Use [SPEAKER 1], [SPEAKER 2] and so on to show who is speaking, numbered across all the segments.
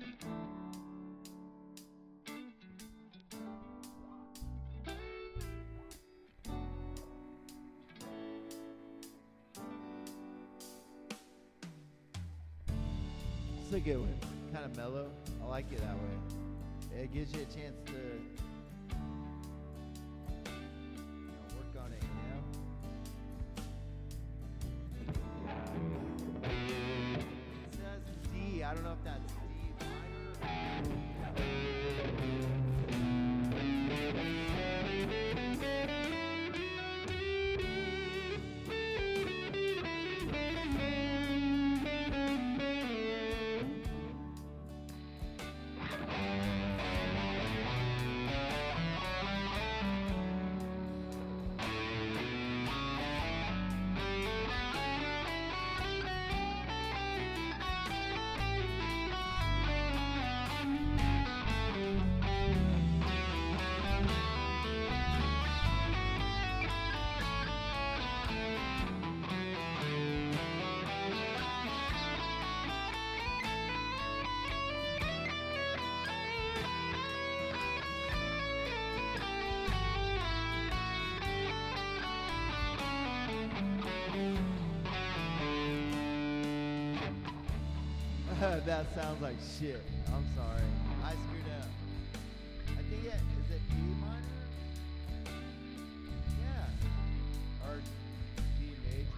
[SPEAKER 1] It's a good one. Kind of mellow. I like it that way. It gives you a chance to work on it, It says D. I don't know if that's D That sounds like shit. I'm sorry. I screwed up. I think is it B minor? Yeah. Or D major.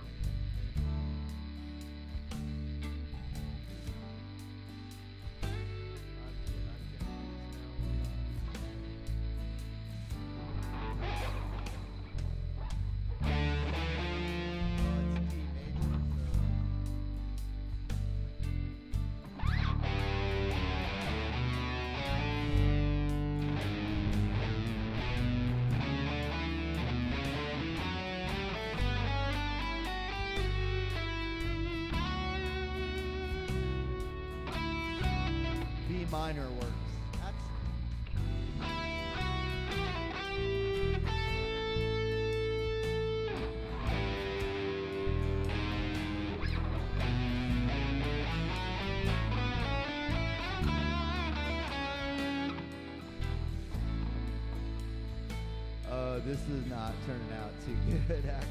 [SPEAKER 1] Minor works. This is not turning out too good, actually.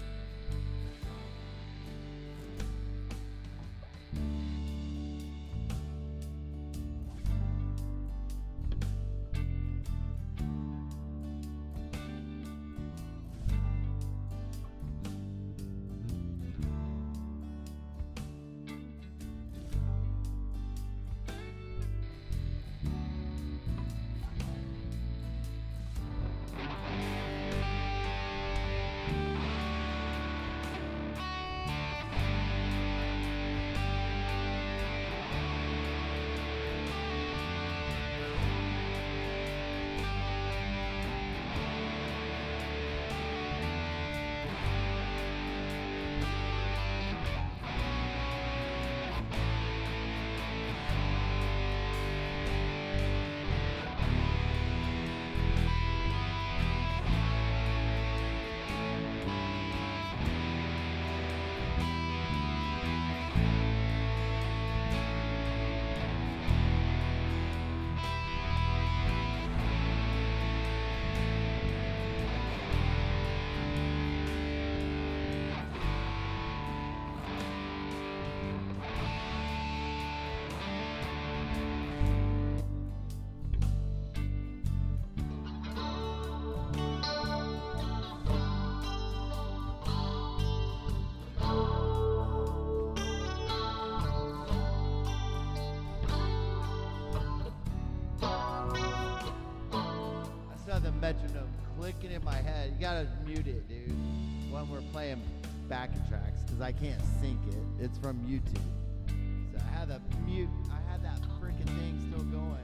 [SPEAKER 1] Metronome clicking in my head. You gotta mute it, dude, when we're playing backing tracks, because I can't sync it. It's from YouTube. So I had that freaking thing still going.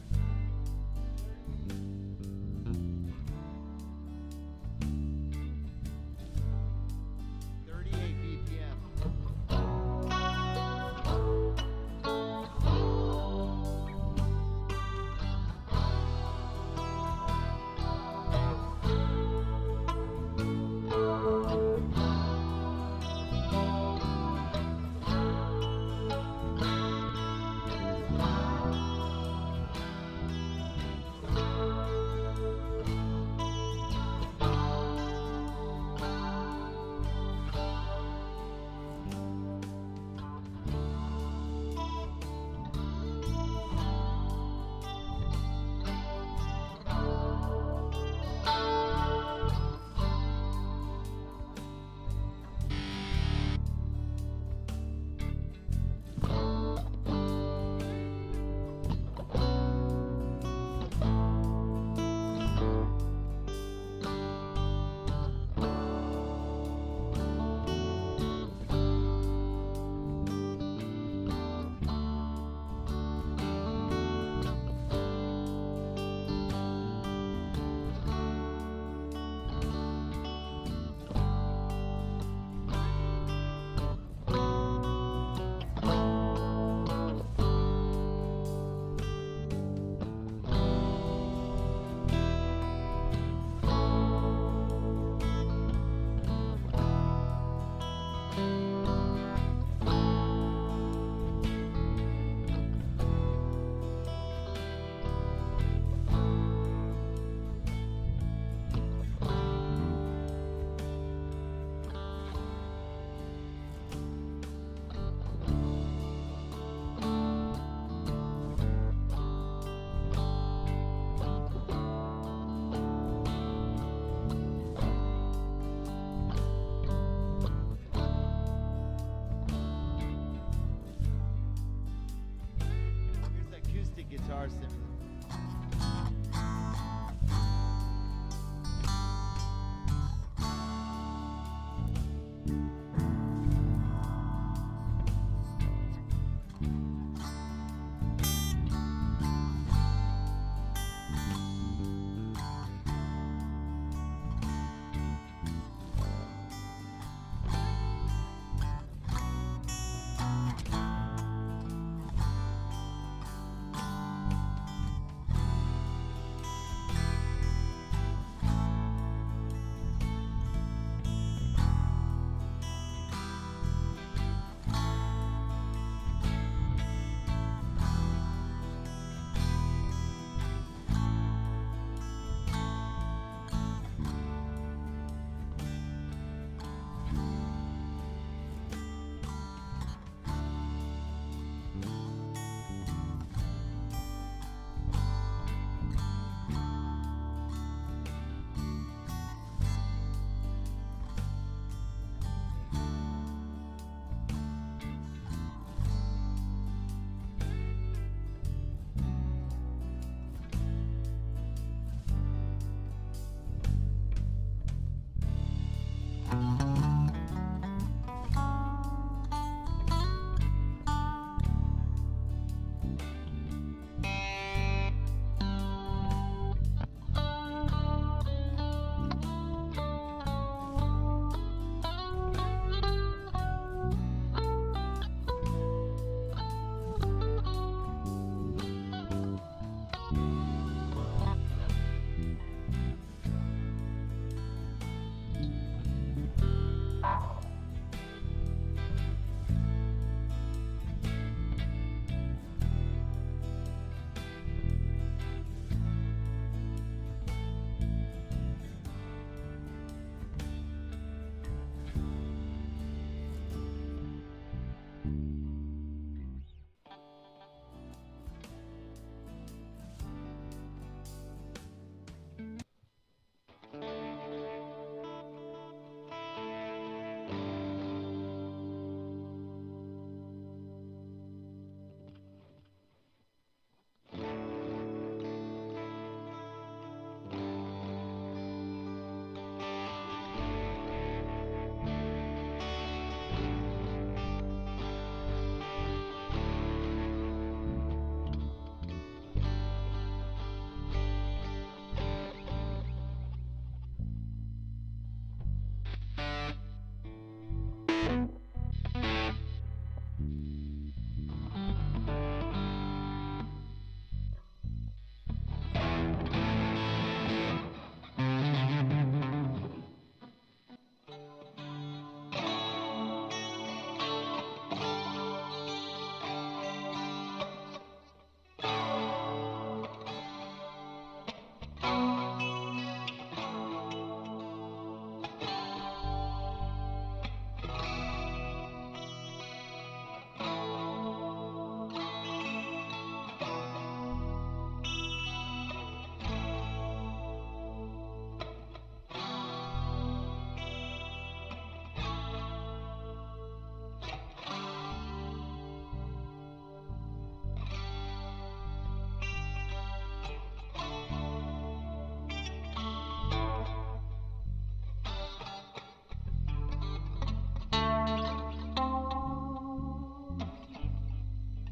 [SPEAKER 1] 38 BPM.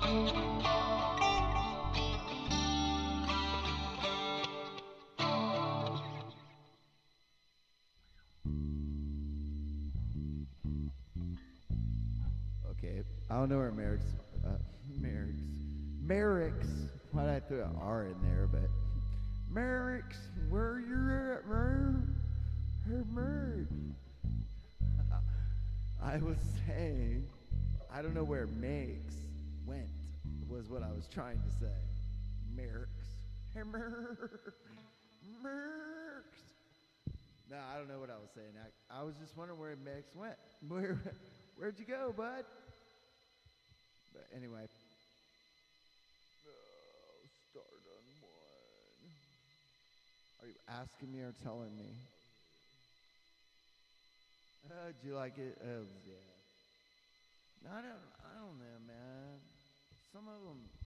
[SPEAKER 1] Okay, I don't know where Merrick's. Why did I throw an R in there? But Merrick's, where you at, man? Hey, Merrick. I was saying, I don't know where Megs went. Was what I was trying to say. Merrick's. Hey, Merrick's. No, I don't know what I was saying. I was just wondering where Megs went. Where'd you go, bud? But anyway. Start on one. Are you asking me or telling me? Do you like it? Oh, yeah. No, I don't know, man. Some of them